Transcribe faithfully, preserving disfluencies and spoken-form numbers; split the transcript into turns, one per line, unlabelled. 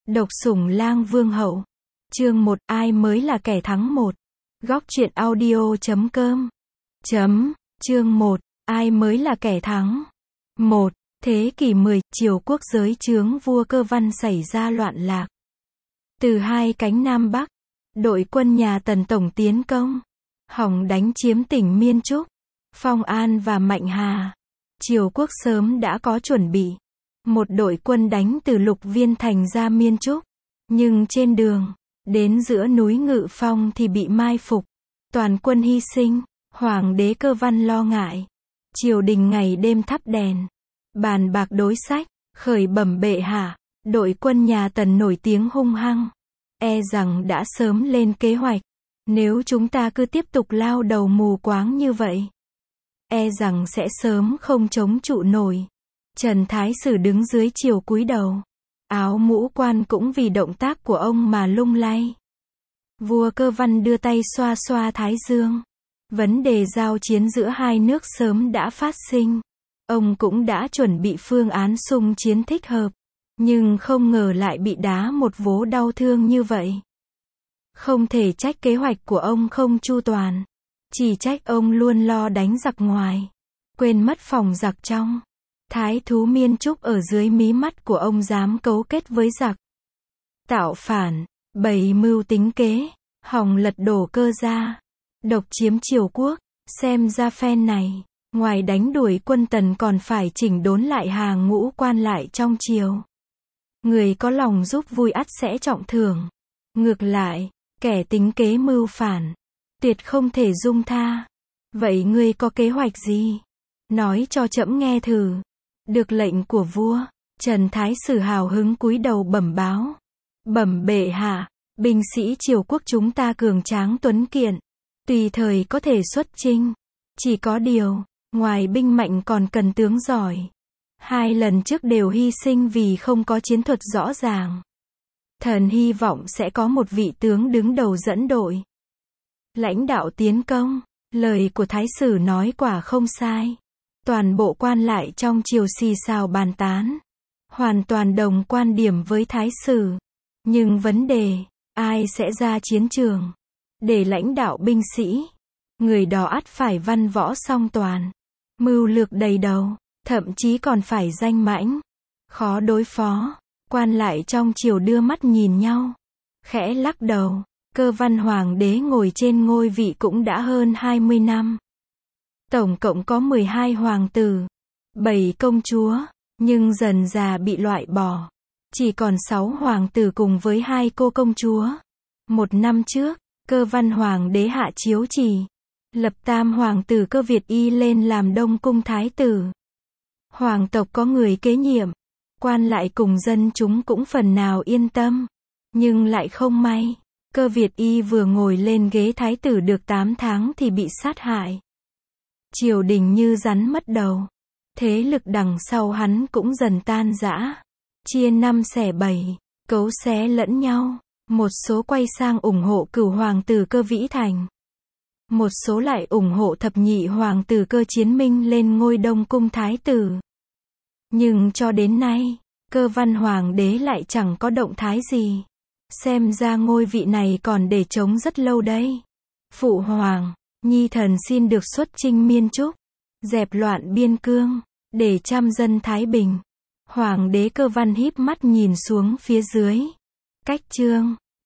Độc sủng lang vương hậu. Chương một, ai mới là kẻ thắng một. Góc truyện audio chấm com. Chấm, chương một, ai mới là kẻ thắng. một. Thế kỷ mười, triều quốc giới chướng vua Cơ Văn xảy ra loạn lạc. Từ hai cánh Nam Bắc, đội quân nhà Tần tổng tiến công, hòng đánh chiếm tỉnh Miên Trúc, Phong An và Mạnh Hà. Triều quốc sớm đã có chuẩn bị. Một đội quân đánh từ Lục Viên Thành ra Miên Trúc. Nhưng trên đường, đến giữa núi Ngự Phong thì bị mai phục. Toàn quân hy sinh, Hoàng đế Cơ Văn lo ngại. Triều đình ngày đêm thắp đèn, bàn bạc đối sách, khởi bẩm bệ hạ, đội quân nhà Tần nổi tiếng hung hăng. E rằng đã sớm lên kế hoạch. Nếu chúng ta cứ tiếp tục lao đầu mù quáng như vậy, e rằng sẽ sớm không chống trụ nổi. Trần Thái Sử đứng dưới triều cúi đầu. Áo mũ quan cũng vì động tác của ông mà lung lay. Vua Cơ Văn đưa tay xoa xoa thái dương. Vấn đề giao chiến giữa hai nước sớm đã phát sinh. Ông cũng đã chuẩn bị phương án xung chiến thích hợp. Nhưng không ngờ lại bị đá một vố đau thương như vậy. Không thể trách kế hoạch của ông không chu toàn. Chỉ trách ông luôn lo đánh giặc ngoài, quên mất phòng giặc trong. Thái thú Miên Trúc ở dưới mí mắt của ông dám cấu kết với giặc, tạo phản, bày mưu tính kế, hòng lật đổ Cơ gia, độc chiếm triều quốc. Xem ra phen này, ngoài đánh đuổi quân Tần còn phải chỉnh đốn lại hàng ngũ quan lại trong triều. Người có lòng giúp vui ắt sẽ trọng thưởng. Ngược lại, kẻ tính kế mưu phản, tuyệt không thể dung tha. Vậy ngươi có kế hoạch gì? Nói cho trẫm nghe thử. Được lệnh của vua, Trần Thái Sử hào hứng cúi đầu bẩm báo. Bẩm bệ hạ, binh sĩ triều quốc chúng ta cường tráng tuấn kiệt, tùy thời có thể xuất chinh. Chỉ có điều, ngoài binh mạnh còn cần tướng giỏi. Hai lần trước đều hy sinh vì không có chiến thuật rõ ràng. Thần hy vọng sẽ có một vị tướng đứng đầu dẫn đội, lãnh đạo tiến công. Lời của Thái Sử nói quả không sai. Toàn bộ quan lại trong triều xì xào bàn tán, hoàn toàn đồng quan điểm với Thái Sử. Nhưng vấn đề, ai sẽ ra chiến trường để lãnh đạo binh sĩ? Người đó ắt phải văn võ song toàn, mưu lược đầy đầu, thậm chí còn phải danh mãnh, khó đối phó. Quan lại trong triều đưa mắt nhìn nhau, khẽ lắc đầu. Cơ Văn Hoàng đế ngồi trên ngôi vị cũng đã hơn hai mươi năm. Tổng cộng có mười hai hoàng tử, bảy công chúa, nhưng dần dà bị loại bỏ. Chỉ còn sáu hoàng tử cùng với hai cô công chúa. Một năm trước, Cơ Văn Hoàng đế hạ chiếu chỉ, lập tam hoàng tử Cơ Việt Y lên làm Đông Cung thái tử. Hoàng tộc có người kế nhiệm, quan lại cùng dân chúng cũng phần nào yên tâm. Nhưng lại không may, Cơ Việt Y vừa ngồi lên ghế thái tử được tám tháng thì bị sát hại. Triều đình như rắn mất đầu. Thế lực đằng sau hắn cũng dần tan rã, chia năm xẻ bảy, cấu xé lẫn nhau. Một số quay sang ủng hộ cửu hoàng tử Cơ Vĩ Thành, một số lại ủng hộ thập nhị hoàng tử Cơ Chiến Minh lên ngôi Đông Cung thái tử. Nhưng cho đến nay, Cơ Văn Hoàng đế lại chẳng có động thái gì. Xem ra ngôi vị này còn để trống rất lâu đây. Phụ hoàng, nhi thần xin được xuất chinh Miên Trúc, dẹp loạn biên cương, để trăm dân thái bình. Hoàng đế Cơ Văn híp mắt nhìn xuống phía dưới. Cách chương